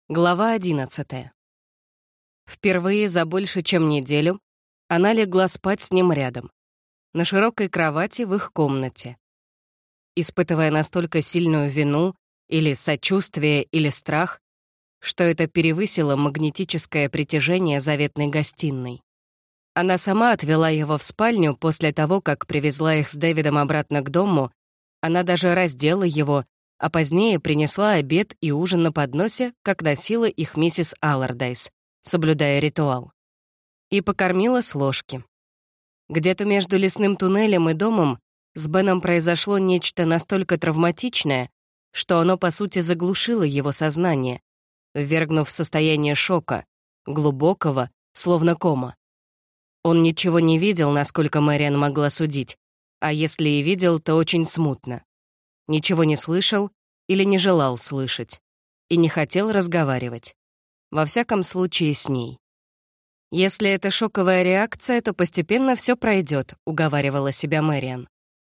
Глава 11. Впервые за больше чем неделю она легла спать с ним рядом, на широкой кровати в их комнате. Испытывая настолько сильную вину или сочувствие или страх, что это перевысило магнетическое притяжение заветной гостиной. Она сама отвела его в спальню после того, как привезла их с Дэвидом обратно к дому. Она даже раздела его, а позднее принесла обед и ужин на подносе, как носила их миссис Аллардайс, соблюдая ритуал. И покормила с ложки. Где-то между лесным туннелем и домом с Беном произошло нечто настолько травматичное, что оно, по сути, заглушило его сознание, ввергнув в состояние шока, глубокого, словно кома. Он ничего не видел, насколько Мэриан могла судить, а если и видел, то очень смутно. Ничего не слышал или не желал слышать, и не хотел разговаривать. Во всяком случае, с ней. «Если это шоковая реакция, то постепенно все пройдет», — уговаривала себя Мэриан.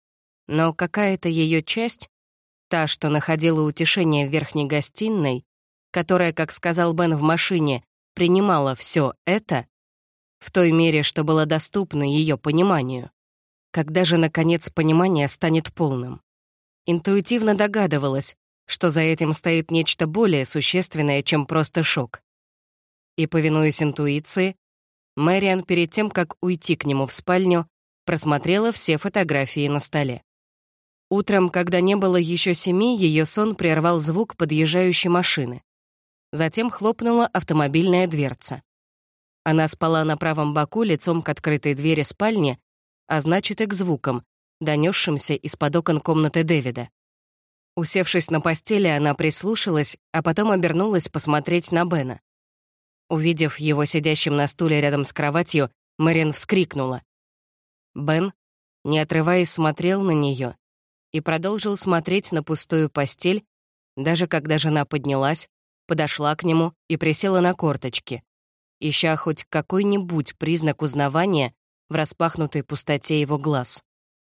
Но какая-то ее часть, та, что находила утешение в верхней гостиной, которая, как сказал Бен в машине, принимала все это, в той мере, что было доступно ее пониманию. Когда же, наконец, понимание станет полным? Интуитивно догадывалась, что за этим стоит нечто более существенное, чем просто шок. И, повинуясь интуиции, Мэриан перед тем, как уйти к нему в спальню, просмотрела все фотографии на столе. Утром, когда не было еще 7, ее сон прервал звук подъезжающей машины. Затем хлопнула автомобильная дверца. Она спала на правом боку лицом к открытой двери спальни, а значит и к звукам, донесшимся из-под окон комнаты Дэвида. Усевшись на постели, она прислушалась, а потом обернулась посмотреть на Бена. Увидев его сидящим на стуле рядом с кроватью, Мэриан вскрикнула. Бен, не отрываясь, смотрел на нее и продолжил смотреть на пустую постель, даже когда жена поднялась, подошла к нему и присела на корточки, ища хоть какой-нибудь признак узнавания в распахнутой пустоте его глаз.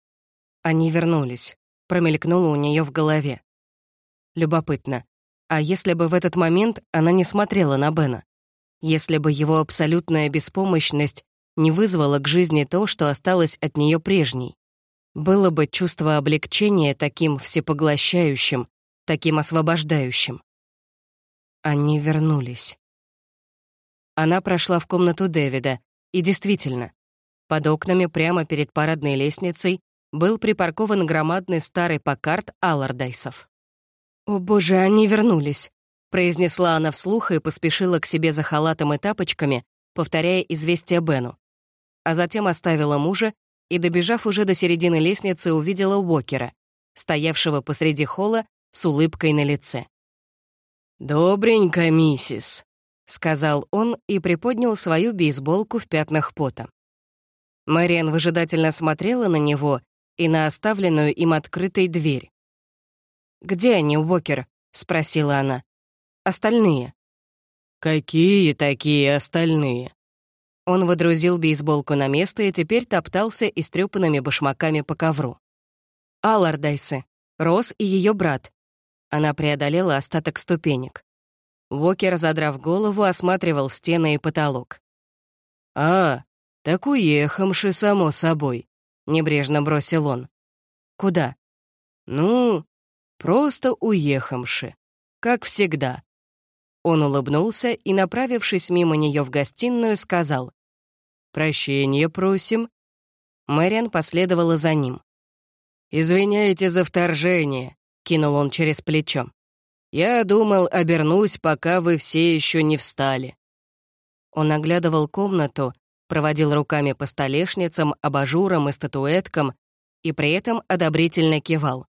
Они вернулись. Промелькнуло у нее в голове. Любопытно. А если бы в этот момент она не смотрела на Бена? Если бы его абсолютная беспомощность не вызвала к жизни то, что осталось от нее прежней? Было бы чувство облегчения таким всепоглощающим, таким освобождающим. Они вернулись. Она прошла в комнату Дэвида, и действительно, под окнами прямо перед парадной лестницей был припаркован громадный старый Паккард Аллардайсов. «О боже, они вернулись», — произнесла она вслух и поспешила к себе за халатом и тапочками, повторяя известие Бену. А затем оставила мужа и, добежав уже до середины лестницы, увидела Уокера, стоявшего посреди холла с улыбкой на лице. «Добренько, миссис», — сказал он и приподнял свою бейсболку в пятнах пота. Мэриан выжидательно смотрела на него и на оставленную им открытой дверь. «Где они, Уокер?» — спросила она. «Остальные». «Какие такие остальные?» Он водрузил бейсболку на место и теперь топтался истрёпанными башмаками по ковру. «Аллардайсы. Росс и ее брат». Она преодолела остаток ступенек. Уокер, задрав голову, осматривал стены и потолок. «А, так уехавши, само собой», — небрежно бросил он. «Куда?» «Ну, просто уехавши. Как всегда». Он улыбнулся и, направившись мимо нее в гостиную, сказал: «Прощения просим». Мэриан последовала за ним. «Извиняйте за вторжение», — кинул он через плечо. «Я думал, обернусь, пока вы все еще не встали». Он оглядывал комнату, проводил руками по столешницам, абажурам и статуэткам и при этом одобрительно кивал.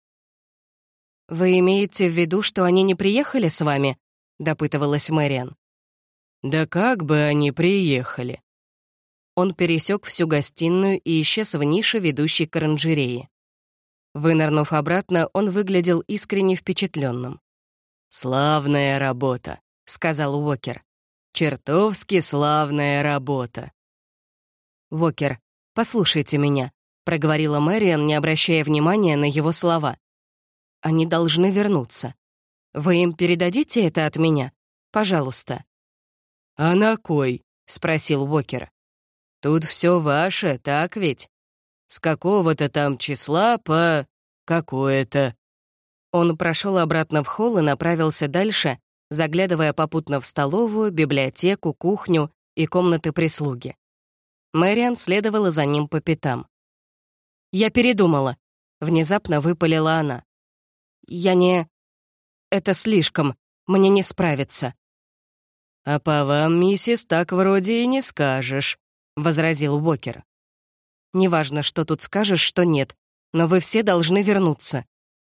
«Вы имеете в виду, что они не приехали с вами?» — допытывалась Мэриан. «Да как бы они приехали?» Он пересек всю гостиную и исчез в нише, ведущей к оранжерее. Вынырнув обратно, он выглядел искренне впечатленным. «Славная работа», — сказал Уокер. «Чертовски славная работа». «Уокер, послушайте меня», — проговорила Мэриан, не обращая внимания на его слова. «Они должны вернуться. Вы им передадите это от меня? Пожалуйста». «А на кой?» — спросил Уокер. «Тут все ваше, так ведь? С какого-то там числа по какое-то». Он прошел обратно в холл и направился дальше, заглядывая попутно в столовую, библиотеку, кухню и комнаты прислуги. Мэриан следовала за ним по пятам. «Я передумала», — внезапно выпалила она. «Я не... Это слишком. Мне не справиться». «А по вам, миссис, так вроде и не скажешь», — возразил Уокер. «Неважно, что тут скажешь, что нет, но вы все должны вернуться».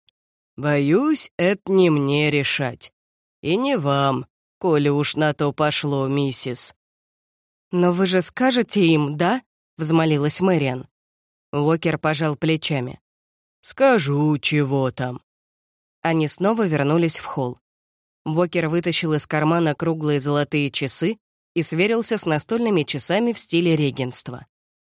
«Боюсь, это не мне решать. И не вам, коли уж на то пошло, миссис». «Но вы же скажете им, да?» — взмолилась Мэриан. Уокер пожал плечами. «Скажу, чего там». Они снова вернулись в холл. Уокер вытащил из кармана круглые золотые часы и сверился с настольными часами в стиле регенства.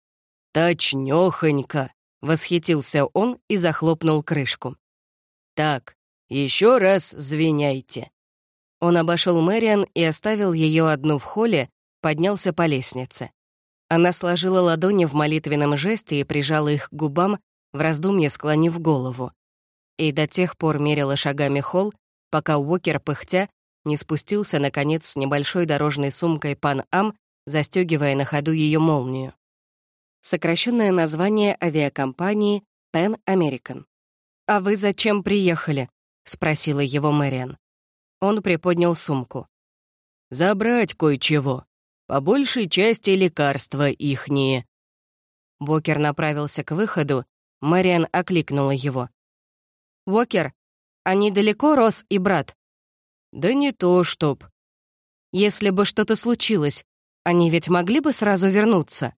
«Точнёхонько!» — восхитился он и захлопнул крышку. «Так, еще раз звеняйте». Он обошел Мэриан и оставил ее одну в холле, поднялся по лестнице. Она сложила ладони в молитвенном жесте и прижала их к губам, в раздумье склонив голову. И до тех пор мерила шагами холл, пока Уокер, пыхтя, не спустился, наконец, с небольшой дорожной сумкой Пан-Ам, застегивая на ходу ее молнию. Сокращенное название авиакомпании Pan American. «А вы зачем приехали?» — спросила его Мэриан. Он приподнял сумку. «Забрать кое-чего. По большей части лекарства ихние». Уокер направился к выходу, Мэриан окликнула его. «Уокер, они далеко, Росс и брат?» «Да не то чтоб». «Если бы что-то случилось, они ведь могли бы сразу вернуться?»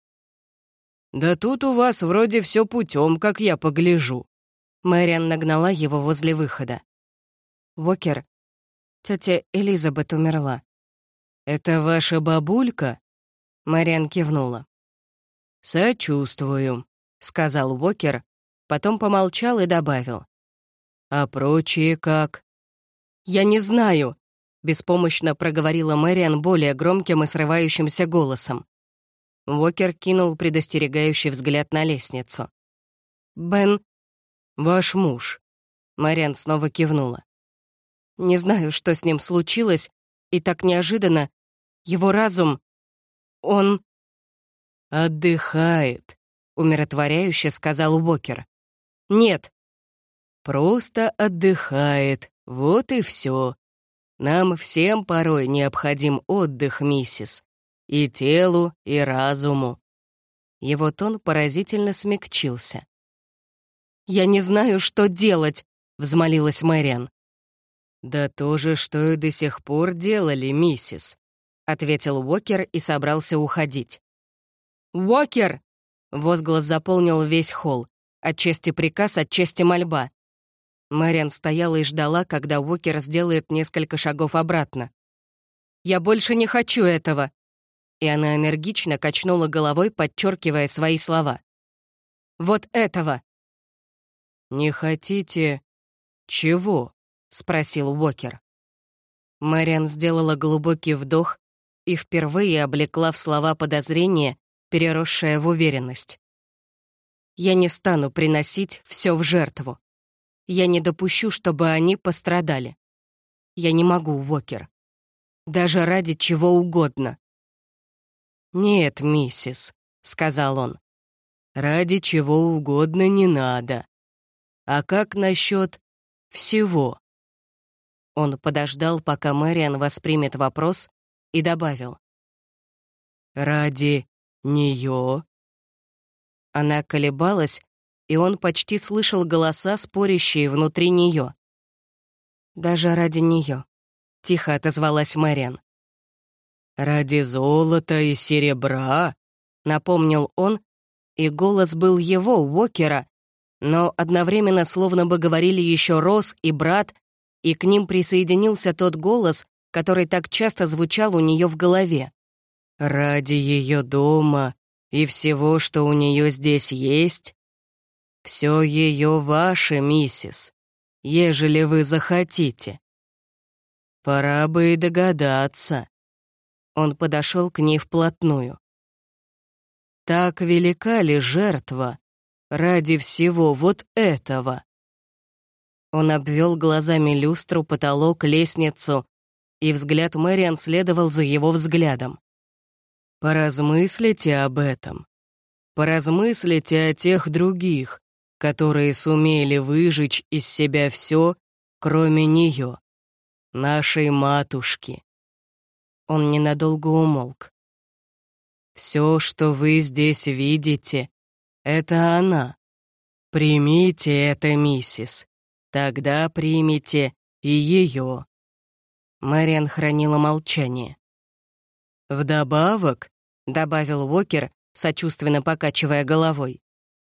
«Да тут у вас вроде все путем, как я погляжу». Мэриан нагнала его возле выхода. «Уокер, тетя Элизабет умерла». «Это ваша бабулька?» Мэриан кивнула. «Сочувствую», — сказал Уокер, потом помолчал и добавил. «А прочие как?» «Я не знаю», — беспомощно проговорила Мэриан более громким и срывающимся голосом. Уокер кинул предостерегающий взгляд на лестницу. «Бен...» «Ваш муж». Мэриан снова кивнула. «Не знаю, что с ним случилось, и так неожиданно. Его разум... Он...» «Отдыхает», — умиротворяюще сказал Уокер. «Нет». «Просто отдыхает, вот и все. Нам всем порой необходим отдых, миссис. И телу, и разуму». Его тон поразительно смягчился. «Я не знаю, что делать», — взмолилась Мэриан. «Да то же, что и до сих пор делали, миссис», — ответил Уокер и собрался уходить. «Уокер!» — возглас заполнил весь холл. Отчасти приказ, отчасти мольба. Мэриан стояла и ждала, когда Уокер сделает несколько шагов обратно. «Я больше не хочу этого!» И она энергично качнула головой, подчеркивая свои слова. «Вот этого!» «Не хотите... чего?» — спросил Уокер. Мэриан сделала глубокий вдох и впервые облекла в слова подозрение, переросшее в уверенность. «Я не стану приносить все в жертву. Я не допущу, чтобы они пострадали. Я не могу, Уокер. Даже ради чего угодно». «Нет, миссис», — сказал он. «Ради чего угодно не надо. А как насчет всего?» Он подождал, пока Мэриан воспримет вопрос, и добавил. «Ради нее?» Она колебалась, и он почти слышал голоса, спорящие внутри нее. «Даже ради нее», — тихо отозвалась Мэриан. «Ради золота и серебра», — напомнил он, и голос был его, Уокера, но одновременно словно бы говорили еще Росс и брат, и к ним присоединился тот голос, который так часто звучал у нее в голове. «Ради ее дома и всего, что у нее здесь есть? Все ее ваше, миссис, ежели вы захотите». Пора бы и догадаться». Он подошел к ней вплотную. «Так велика ли жертва ради всего вот этого?» Он обвел глазами люстру, потолок, лестницу, и взгляд Мэриан следовал за его взглядом. «Поразмыслите об этом. Поразмыслите о тех других, которые сумели выжечь из себя все, кроме нее, нашей матушки». Он ненадолго умолк. «Все, что вы здесь видите, это она. Примите это, миссис. Тогда примите и ее». Мэриан хранила молчание. «Вдобавок», — добавил Уокер, сочувственно покачивая головой,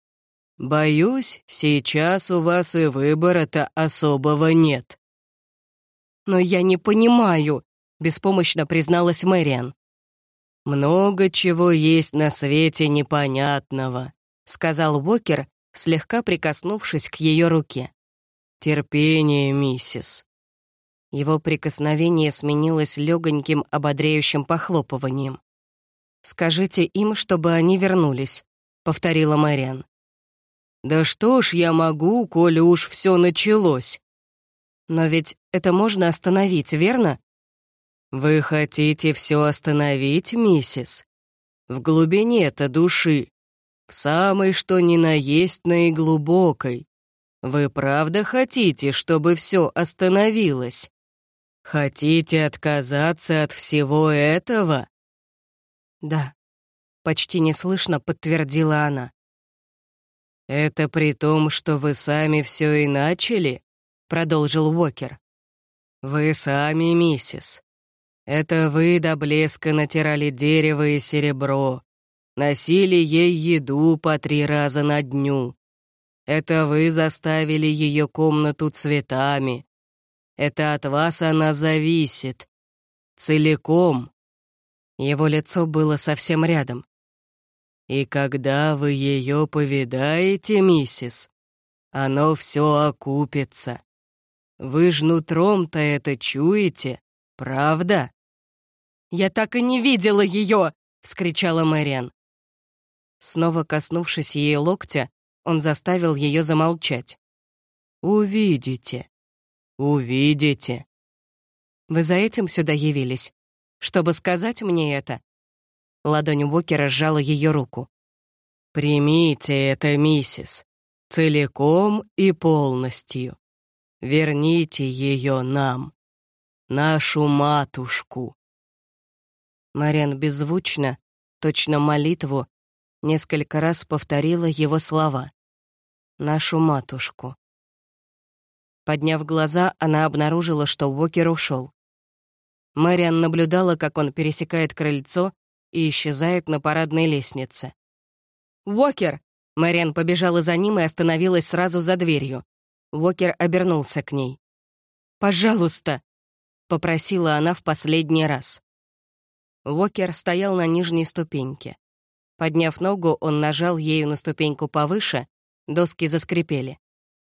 «боюсь, сейчас у вас и выбора-то особого нет». «Но я не понимаю», — беспомощно призналась Мэриан. «Много чего есть на свете непонятного», — сказал Уокер, слегка прикоснувшись к ее руке. «Терпение, миссис». Его прикосновение сменилось легоньким ободряющим похлопыванием. «Скажите им, чтобы они вернулись», — повторила Мэриан. «Да что ж я могу, коли уж все началось?» «Но ведь это можно остановить, верно?» «Вы хотите все остановить, миссис? В глубине-то души, в самой что ни на есть наиглубокой. Вы правда хотите, чтобы все остановилось? Хотите отказаться от всего этого?» «Да», — почти неслышно подтвердила она. «Это при том, что вы сами все и начали?» — продолжил Уокер. «Вы сами, миссис. Это вы до блеска натирали дерево и серебро, носили ей еду по 3 раза на дню. Это вы заставили ее комнату цветами. Это от вас она зависит. Целиком». Его лицо было совсем рядом. «И когда вы ее повидаете, миссис, оно все окупится. Вы ж нутром-то это чуете, правда?» «Я так и не видела ее!» — вскричала Мэриан. Снова коснувшись ей локтя, он заставил ее замолчать. «Увидите, увидите». «Вы за этим сюда явились? Чтобы сказать мне это?» Ладонь Уокера сжала ее руку. «Примите это, миссис, целиком и полностью. Верните ее нам, нашу матушку». Мэриан беззвучно, точно молитву, несколько раз повторила его слова. «Нашу матушку». Подняв глаза, она обнаружила, что Уокер ушел. Мэриан наблюдала, как он пересекает крыльцо и исчезает на парадной лестнице. «Уокер!» Мэриан побежала за ним и остановилась сразу за дверью. Уокер обернулся к ней. «Пожалуйста!» — попросила она в последний раз. Уокер стоял на нижней ступеньке. Подняв ногу, он нажал ею на ступеньку повыше, доски заскрипели.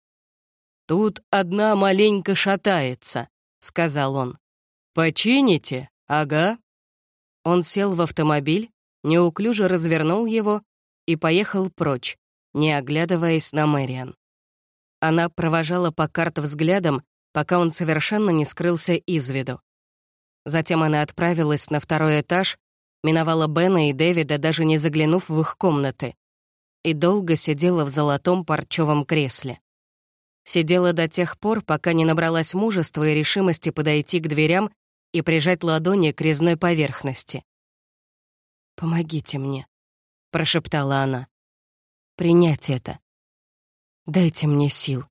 «Тут одна маленько шатается», — сказал он. «Почините? Ага». Он сел в автомобиль, неуклюже развернул его и поехал прочь, не оглядываясь на Мэриан. Она провожала Паккарт взглядом, пока он совершенно не скрылся из виду. Затем она отправилась на 2-й этаж, миновала Бена и Дэвида, даже не заглянув в их комнаты, и долго сидела в золотом парчевом кресле. Сидела до тех пор, пока не набралась мужества и решимости подойти к дверям и прижать ладони к резной поверхности. «Помогите мне», — прошептала она. «Принять это. Дайте мне сил.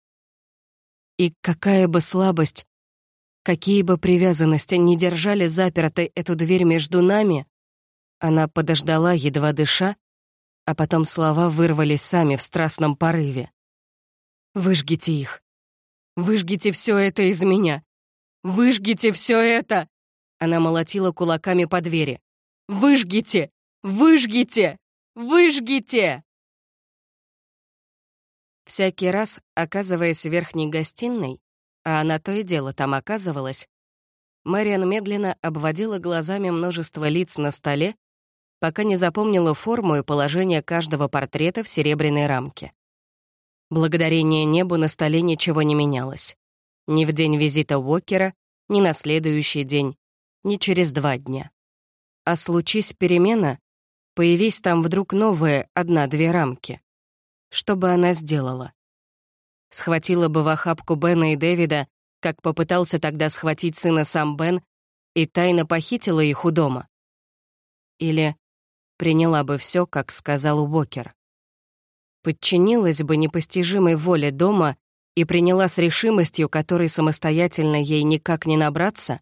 И какая бы слабость, какие бы привязанности ни держали запертой эту дверь между нами», она подождала, едва дыша, а потом слова вырвались сами в страстном порыве. «Выжгите их. Выжгите все это из меня. Выжгите все это!» Она молотила кулаками по двери. «Выжгите! Выжгите! Выжгите!» Всякий раз, оказываясь в верхней гостиной, а она то и дело там оказывалась, Мэриан медленно обводила глазами множество лиц на столе, пока не запомнила форму и положение каждого портрета в серебряной рамке. Благодарение небу на столе ничего не менялось. Ни в день визита Уокера, ни на следующий день, ни через 2 дня. А случись перемена, появись там вдруг новые 1-2 рамки. Что бы она сделала? Схватила бы в охапку Бена и Дэвида, как попытался тогда схватить сына сам Бен, и тайно похитила их у дома? Или приняла бы все, как сказал Уокер? Подчинилась бы непостижимой воле дома и приняла с решимостью, которой самостоятельно ей никак не набраться?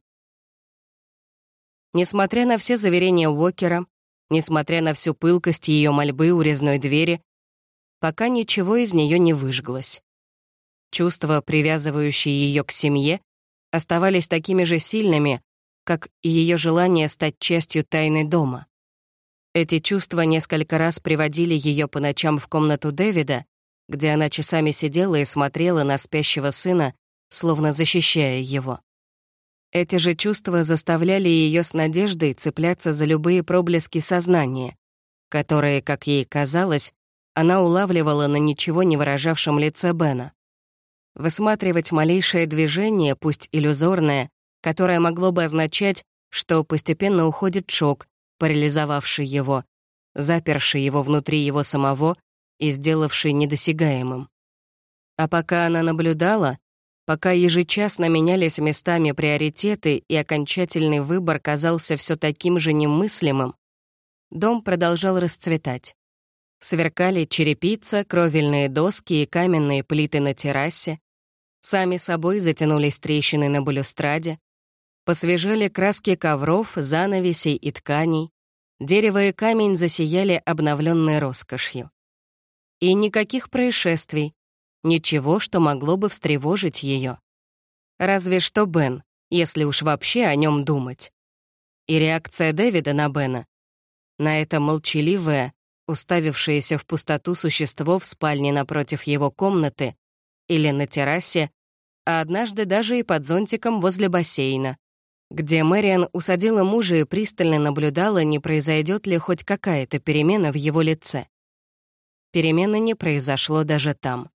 Несмотря на все заверения Уокера, несмотря на всю пылкость ее мольбы у резной двери, пока ничего из нее не выжглось. Чувства, привязывающие ее к семье, оставались такими же сильными, как и ее желание стать частью тайны дома. Эти чувства несколько раз приводили ее по ночам в комнату Дэвида, где она часами сидела и смотрела на спящего сына, словно защищая его. Эти же чувства заставляли ее с надеждой цепляться за любые проблески сознания, которые, как ей казалось, она улавливала на ничего не выражавшем лице Бена. Высматривать малейшее движение, пусть иллюзорное, которое могло бы означать, что постепенно уходит шок, парализовавший его, заперший его внутри его самого и сделавший недосягаемым. А пока она наблюдала, пока ежечасно менялись местами приоритеты и окончательный выбор казался все таким же немыслимым, дом продолжал расцветать. Сверкали черепица, кровельные доски и каменные плиты на террасе, сами собой затянулись трещины на балюстраде, посвежели краски ковров, занавесей и тканей, дерево и камень засияли обновленной роскошью. И никаких происшествий, ничего, что могло бы встревожить ее. Разве что Бен, если уж вообще о нем думать. И реакция Дэвида на Бена, на это молчаливое, уставившееся в пустоту существо в спальне напротив его комнаты или на террасе, а однажды даже и под зонтиком возле бассейна, где Мэриан усадила мужа и пристально наблюдала, не произойдет ли хоть какая-то перемена в его лице. Перемены не произошло даже там.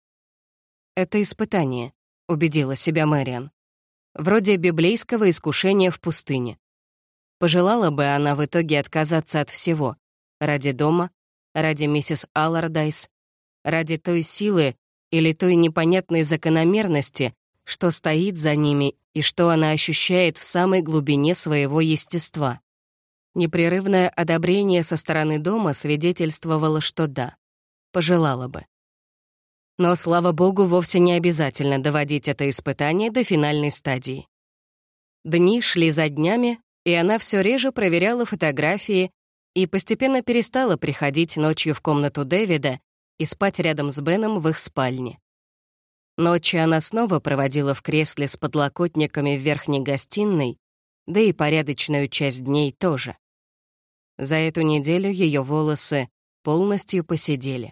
«Это испытание», — убедила себя Мэриан. «Вроде библейского искушения в пустыне. Пожелала бы она в итоге отказаться от всего. Ради дома, ради миссис Аллардайс, ради той силы или той непонятной закономерности, что стоит за ними и что она ощущает в самой глубине своего естества. Непрерывное одобрение со стороны дома свидетельствовало, что да, пожелала бы. Но, слава богу, вовсе не обязательно доводить это испытание до финальной стадии. Дни шли за днями, и она все реже проверяла фотографии и постепенно перестала приходить ночью в комнату Дэвида и спать рядом с Беном в их спальне. Ночи она снова проводила в кресле с подлокотниками в верхней гостиной, да и порядочную часть дней тоже. За эту неделю ее волосы полностью поседели.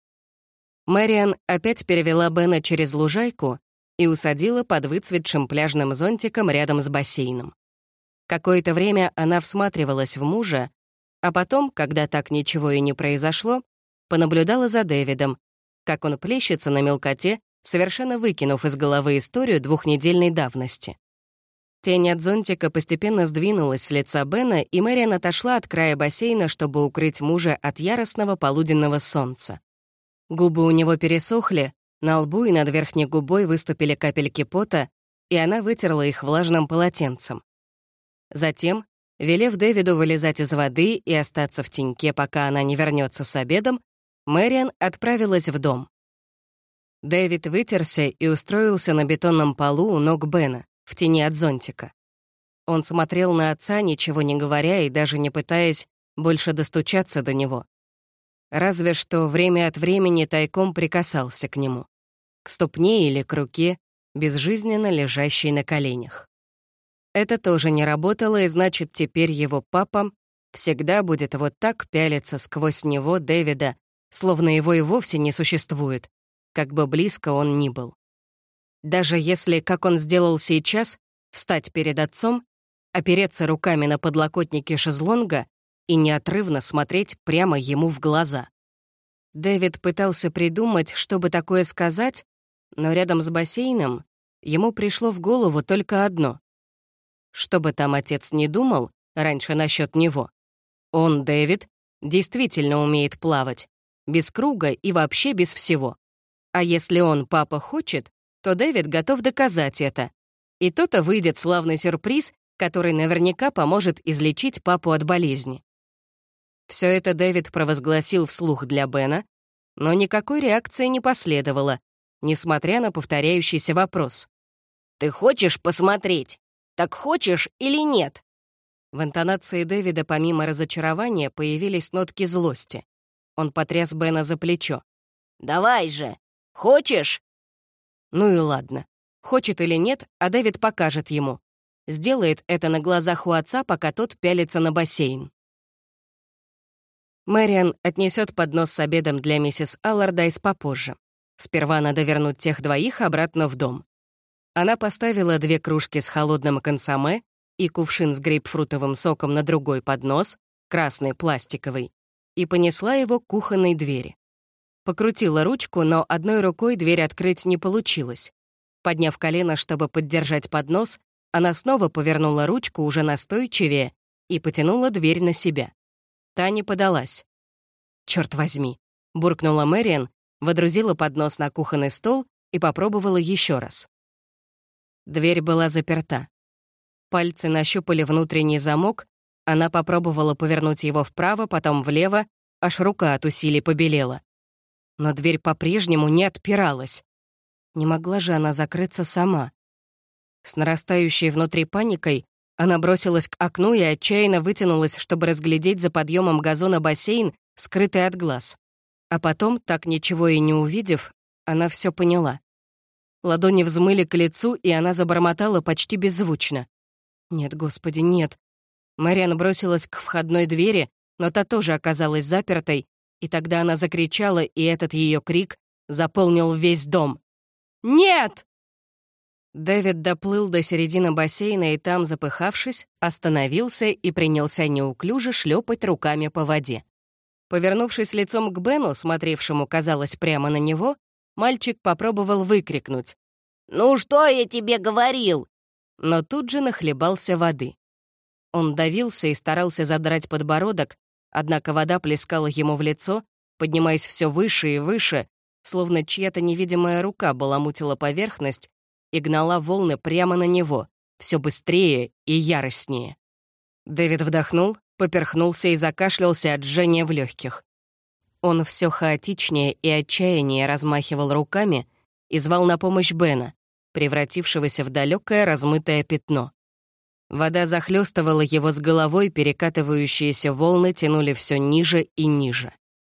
Мэриан опять перевела Бена через лужайку и усадила под выцветшим пляжным зонтиком рядом с бассейном. Какое-то время она всматривалась в мужа, а потом, когда так ничего и не произошло, понаблюдала за Дэвидом, как он плещется на мелкоте, совершенно выкинув из головы историю 2-недельной давности. Тень от зонтика постепенно сдвинулась с лица Бена, и Мэриан отошла от края бассейна, чтобы укрыть мужа от яростного полуденного солнца. Губы у него пересохли, на лбу и над верхней губой выступили капельки пота, и она вытерла их влажным полотенцем. Затем, велев Дэвиду вылезать из воды и остаться в теньке, пока она не вернется с обедом, Мэриан отправилась в дом. Дэвид вытерся и устроился на бетонном полу у ног Бена, в тени от зонтика. Он смотрел на отца, ничего не говоря и даже не пытаясь больше достучаться до него. Разве что время от времени тайком прикасался к нему, к ступне или к руке, безжизненно лежащей на коленях. Это тоже не работало, и значит, теперь его папа всегда будет вот так пялиться сквозь него Дэвида, словно его и вовсе не существует, как бы близко он ни был. Даже если, как он сделал сейчас, встать перед отцом, опереться руками на подлокотники шезлонга и неотрывно смотреть прямо ему в глаза. Дэвид пытался придумать, чтобы такое сказать, но рядом с бассейном ему пришло в голову только одно. Что бы там отец ни думал раньше насчет него, он, Дэвид, действительно умеет плавать, без круга и вообще без всего. А если он, папа, хочет, то Дэвид готов доказать это. И то-то выйдет славный сюрприз, который наверняка поможет излечить папу от болезни. Все это Дэвид провозгласил вслух для Бена, но никакой реакции не последовало, несмотря на повторяющийся вопрос. «Ты хочешь посмотреть? Так хочешь или нет?» В интонации Дэвида помимо разочарования появились нотки злости. Он потряс Бена за плечо. «Давай же! Хочешь?» Ну и ладно. Хочет или нет, а Дэвид покажет ему. Сделает это на глазах у отца, пока тот пялится на бассейн. Мэриан отнесет поднос с обедом для миссис Аллардайс попозже. Сперва надо вернуть тех двоих обратно в дом. Она поставила 2 кружки с холодным консоме и кувшин с грейпфрутовым соком на другой поднос, красный, пластиковый, и понесла его к кухонной двери. Покрутила ручку, но одной рукой дверь открыть не получилось. Подняв колено, чтобы поддержать поднос, она снова повернула ручку уже настойчивее и потянула дверь на себя. Та не подалась. «Чёрт возьми», — буркнула Мэриан, водрузила поднос на кухонный стол и попробовала еще раз. Дверь была заперта. Пальцы нащупали внутренний замок, она попробовала повернуть его вправо, потом влево, аж рука от усилий побелела. Но дверь по-прежнему не отпиралась. Не могла же она закрыться сама. С нарастающей внутри паникой она бросилась к окну и отчаянно вытянулась, чтобы разглядеть за подъемом газона бассейн, скрытый от глаз. А потом, так ничего и не увидев, она все поняла. Ладони взмыли к лицу, и она забормотала почти беззвучно. «Нет, Господи, нет». Мэриан бросилась к входной двери, но та тоже оказалась запертой, и тогда она закричала, и этот ее крик заполнил весь дом. «Нет!» Дэвид доплыл до середины бассейна и там, запыхавшись, остановился и принялся неуклюже шлепать руками по воде. Повернувшись лицом к Бену, смотревшему, казалось, прямо на него, мальчик попробовал выкрикнуть: «Ну что я тебе говорил?» Но тут же нахлебался воды. Он давился и старался задрать подбородок, однако вода плескала ему в лицо, поднимаясь все выше и выше, словно чья-то невидимая рука баламутила поверхность и гнала волны прямо на него, все быстрее и яростнее. Дэвид вдохнул, поперхнулся и закашлялся от жжения в легких. Он все хаотичнее и отчаяннее размахивал руками и звал на помощь Бена, превратившегося в далекое размытое пятно. Вода захлестывала его с головой, перекатывающиеся волны тянули все ниже и ниже.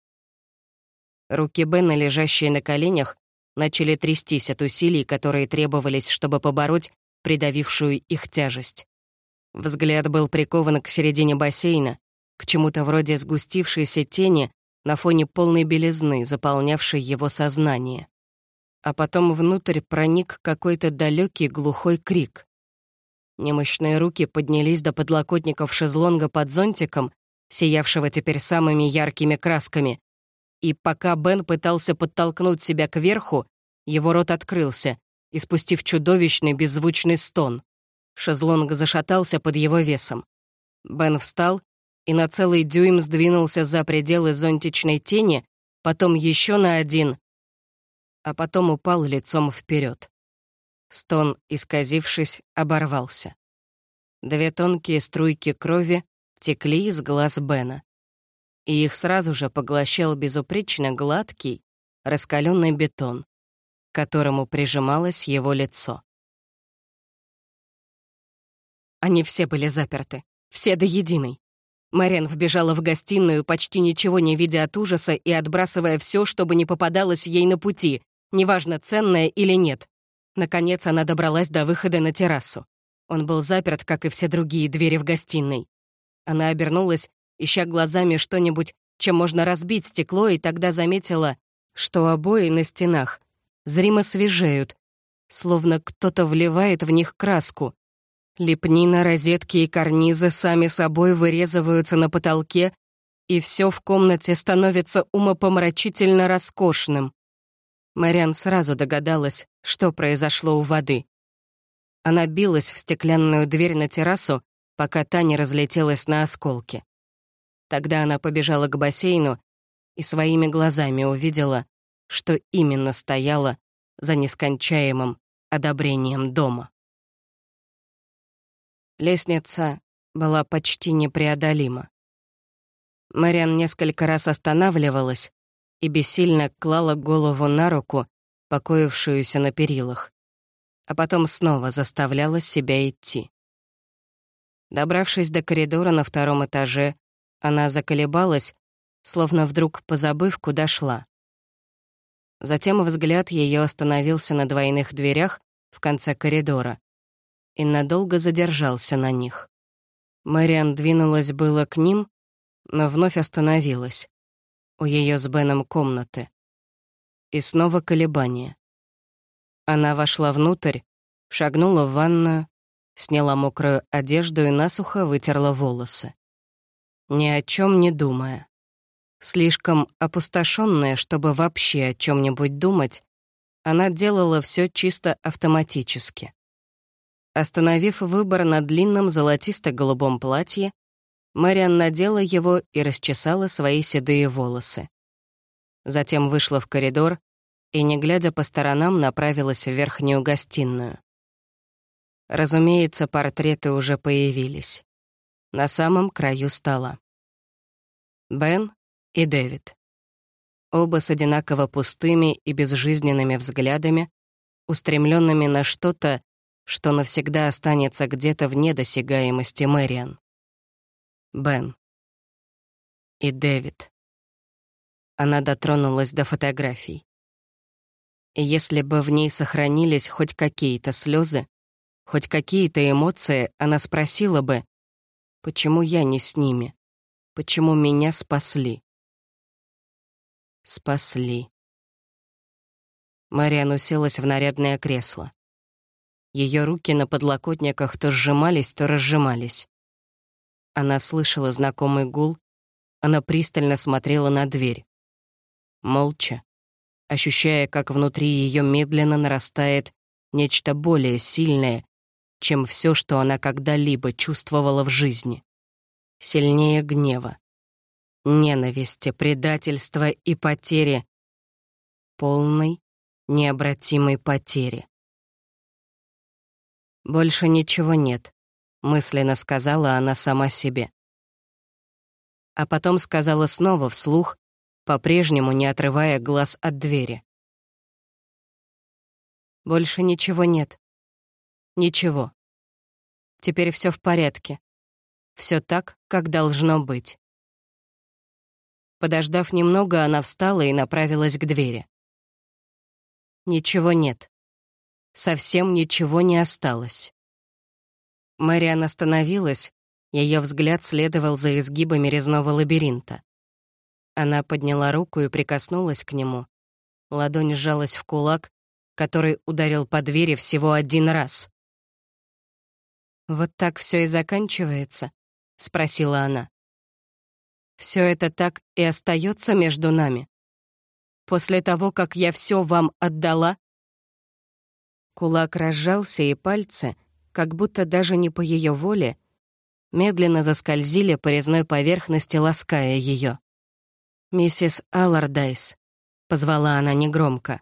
Руки Бена, лежащие на коленях, начали трястись от усилий, которые требовались, чтобы побороть придавившую их тяжесть. Взгляд был прикован к середине бассейна, к чему-то вроде сгустившейся тени на фоне полной белизны, заполнявшей его сознание. А потом внутрь проник какой-то далекий глухой крик. Немощные руки поднялись до подлокотников шезлонга под зонтиком, сиявшего теперь самыми яркими красками, и пока Бен пытался подтолкнуть себя кверху, его рот открылся, испустив чудовищный беззвучный стон. Шезлонг зашатался под его весом. Бен встал и на целый дюйм сдвинулся за пределы зонтичной тени, потом еще на 1, а потом упал лицом вперед. Стон, исказившись, оборвался. 2 тонкие струйки крови текли из глаз Бена, и их сразу же поглощал безупречно гладкий, раскаленный бетон, к которому прижималось его лицо. Они все были заперты, все до единой. Мэриан вбежала в гостиную, почти ничего не видя от ужаса и отбрасывая все, чтобы не попадалось ей на пути, неважно, ценное или нет. Наконец она добралась до выхода на террасу. Он был заперт, как и все другие двери в гостиной. Она обернулась, ища глазами что-нибудь, чем можно разбить стекло, и тогда заметила, что обои на стенах зримо свежеют, словно кто-то вливает в них краску, Лепнина, розетки и карнизы сами собой вырезываются на потолке, и все в комнате становится умопомрачительно роскошным. Мэриан сразу догадалась, что произошло у воды. Она билась в стеклянную дверь на террасу, пока та не разлетелась на осколки. Тогда она побежала к бассейну и своими глазами увидела, что именно стояло за нескончаемым одобрением дома. Лестница была почти непреодолима. Мэриан несколько раз останавливалась и бессильно клала голову на руку, покоившуюся на перилах, а потом снова заставляла себя идти. Добравшись до коридора на втором этаже, она заколебалась, словно вдруг позабыв, куда шла. Затем взгляд ее остановился на двойных дверях в конце коридора и надолго задержался на них. Мэриан двинулась было к ним, но вновь остановилась. У ее с Беном комнаты. И снова колебания. Она вошла внутрь, шагнула в ванную, сняла мокрую одежду и насухо вытерла волосы. Ни о чем не думая. Слишком опустошенная, чтобы вообще о чем-нибудь думать, она делала все чисто автоматически. Остановив выбор на длинном золотисто-голубом платье, Мэриан надела его и расчесала свои седые волосы. Затем вышла в коридор и, не глядя по сторонам, направилась в верхнюю гостиную. Разумеется, портреты уже появились. На самом краю стола. Бен и Дэвид. Оба с одинаково пустыми и безжизненными взглядами, устремленными на что-то, что навсегда останется где-то вне досягаемости Мэриан. Бен. И Дэвид. Она дотронулась до фотографий. И если бы в ней сохранились хоть какие-то слезы, хоть какие-то эмоции, она спросила бы, почему я не с ними, почему меня спасли. Спасли. Мэриан уселась в нарядное кресло. Ее руки на подлокотниках то сжимались, то разжимались. Она слышала знакомый гул, она пристально смотрела на дверь. Молча, ощущая, как внутри ее медленно нарастает нечто более сильное, чем все, что она когда-либо чувствовала в жизни. Сильнее гнева, ненависти, предательства и потери. Полной, необратимой потери. «Больше ничего нет», — мысленно сказала она сама себе. А потом сказала снова вслух, по-прежнему не отрывая глаз от двери. «Больше ничего нет. Ничего. Теперь все в порядке. Все так, как должно быть». Подождав немного, она встала и направилась к двери. Ничего нет. Совсем ничего не осталось. Мэриан остановилась, ее взгляд следовал за изгибами резного лабиринта. Она подняла руку и прикоснулась к нему. Ладонь сжалась в кулак, который ударил по двери всего один раз. «Вот так все и заканчивается?» — спросила она. «Все это так и остается между нами? После того, как я все вам отдала?» Кулак разжался, и пальцы, как будто даже не по ее воле, медленно заскользили по резной поверхности, лаская ее. «Миссис Аллардайс», — позвала она негромко.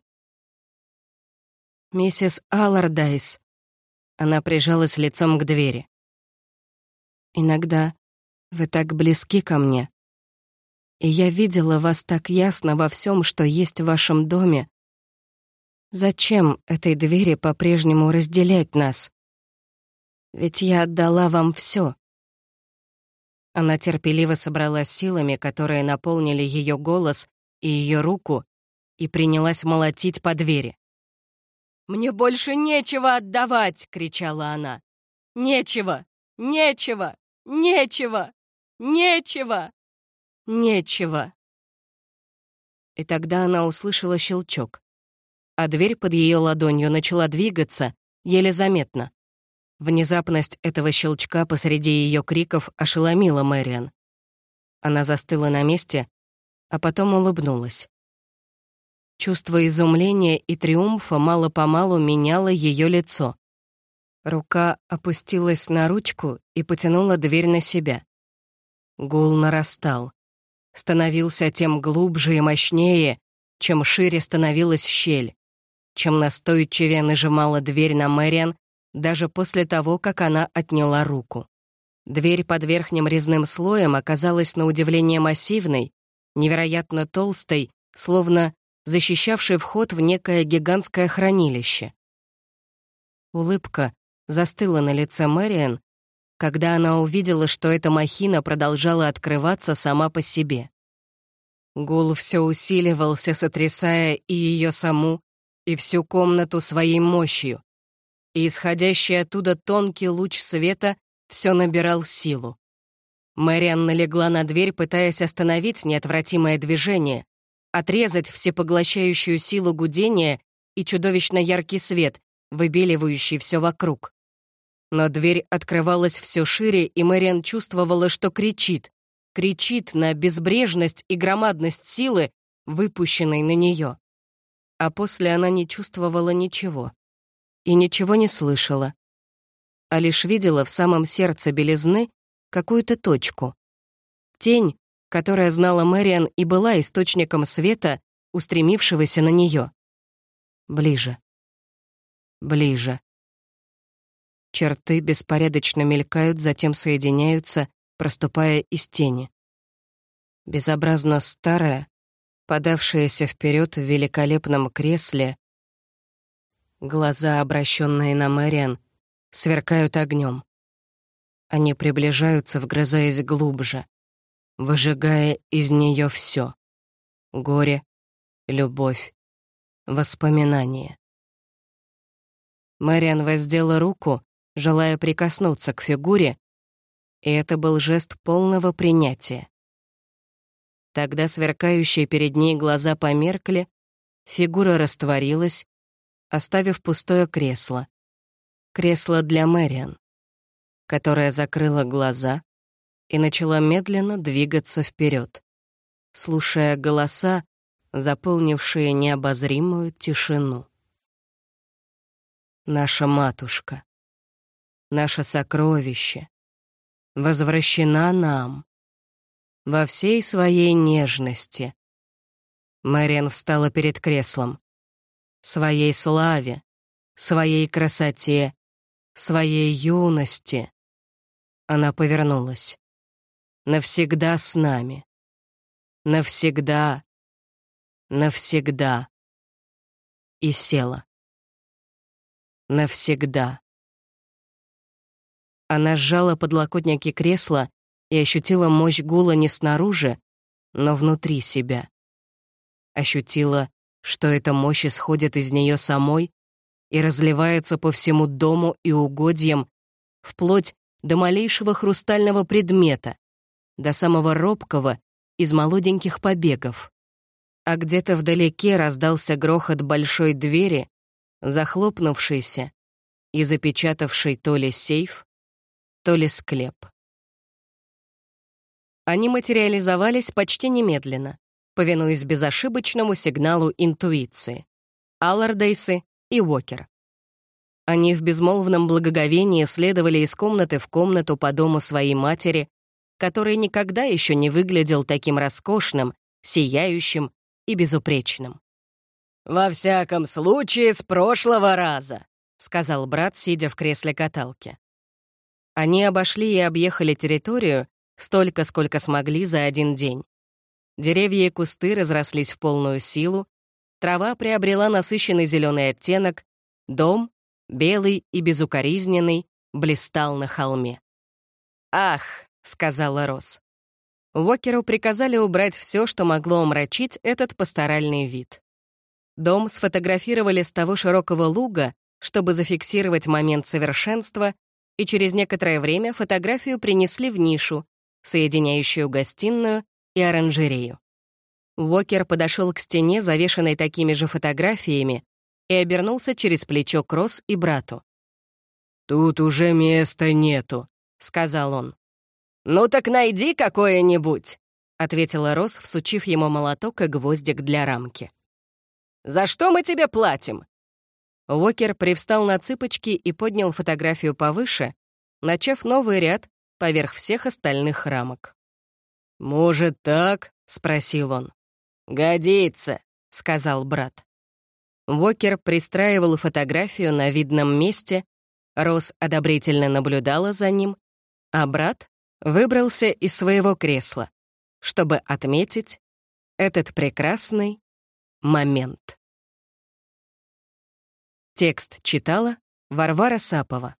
«Миссис Аллардайс». Она прижалась лицом к двери. «Иногда вы так близки ко мне, и я видела вас так ясно во всем, что есть в вашем доме. Зачем этой двери по-прежнему разделять нас? Ведь я отдала вам все. Она терпеливо собралась силами, которые наполнили ее голос и ее руку, и принялась молотить по двери. «Мне больше нечего отдавать!» — кричала она. «Нечего! Нечего! Нечего! Нечего! Нечего!» И тогда она услышала щелчок, а дверь под ее ладонью начала двигаться, еле заметно. Внезапность этого щелчка посреди ее криков ошеломила Мэриан. Она застыла на месте, а потом улыбнулась. Чувство изумления и триумфа мало-помалу меняло ее лицо. Рука опустилась на ручку и потянула дверь на себя. Гул нарастал. Становился тем глубже и мощнее, чем шире становилась щель, чем настойчивее нажимала дверь на Мэриан даже после того, как она отняла руку. Дверь под верхним резным слоем оказалась на удивление массивной, невероятно толстой, словно защищавшей вход в некое гигантское хранилище. Улыбка застыла на лице Мэриан, когда она увидела, что эта махина продолжала открываться сама по себе. Гул все усиливался, сотрясая и ее саму, и всю комнату своей мощью, и исходящий оттуда тонкий луч света все набирал силу. Мэриан налегла на дверь, пытаясь остановить неотвратимое движение, отрезать всепоглощающую силу гудения и чудовищно яркий свет, выбеливающий все вокруг. Но дверь открывалась все шире, и Мэриан чувствовала, что кричит на безбрежность и громадность силы, выпущенной на нее. А после она не чувствовала ничего. И ничего не слышала. А лишь видела в самом сердце белизны какую-то точку. Тень, которая знала Мэриан и была источником света, устремившегося на нее. Ближе. Ближе. Черты беспорядочно мелькают, затем соединяются, проступая из тени. Безобразно старая, подавшаяся вперед в великолепном кресле, глаза, обращенные на Мэриан, сверкают огнем. Они приближаются, вгрызаясь глубже, выжигая из нее все: горе, любовь, воспоминания. Мэриан воздела руку, желая прикоснуться к фигуре, и это был жест полного принятия. Тогда сверкающие перед ней глаза померкли, фигура растворилась, оставив пустое кресло. Кресло для Мэриан, которая закрыла глаза и начала медленно двигаться вперед, слушая голоса, заполнившие необозримую тишину. Наша матушка, наше сокровище, возвращена нам во всей своей нежности. Мэриан встала перед креслом. Своей славе, своей красоте, своей юности. Она повернулась. Навсегда с нами. Навсегда. Навсегда. И села. Навсегда. Она сжала подлокотники кресла и ощутила мощь гула не снаружи, но внутри себя. Ощутила, что эта мощь исходит из нее самой и разливается по всему дому и угодьям, вплоть до малейшего хрустального предмета, до самого робкого из молоденьких побегов. А где-то вдалеке раздался грохот большой двери, захлопнувшейся и запечатавшей то ли сейф, то ли склеп. Они материализовались почти немедленно, повинуясь безошибочному сигналу интуиции. Аллардейсы и Уокер. Они в безмолвном благоговении следовали из комнаты в комнату по дому своей матери, который никогда еще не выглядел таким роскошным, сияющим и безупречным. «Во всяком случае, с прошлого раза», — сказал брат, сидя в кресле каталки. Они обошли и объехали территорию столько, сколько смогли за один день. Деревья и кусты разрослись в полную силу, трава приобрела насыщенный зеленый оттенок, дом, белый и безукоризненный, блистал на холме. «Ах», — сказала Росс. Уокеру приказали убрать все, что могло омрачить этот пасторальный вид. Дом сфотографировали с того широкого луга, чтобы зафиксировать момент совершенства, и через некоторое время фотографию принесли в нишу, соединяющую гостиную и оранжерею. Уокер подошел к стене, завешанной такими же фотографиями, и обернулся через плечо к Росс и брату. «Тут уже места нету», — сказал он. «Ну так найди какое-нибудь», — ответила Роз, всучив ему молоток и гвоздик для рамки. «За что мы тебе платим?» Уокер привстал на цыпочки и поднял фотографию повыше, начав новый ряд поверх всех остальных рамок. «Может, так?» — спросил он. «Годится», — сказал брат. Уокер пристраивал фотографию на видном месте, Роз одобрительно наблюдала за ним, а брат выбрался из своего кресла, чтобы отметить этот прекрасный момент. Текст читала Варвара Сапова.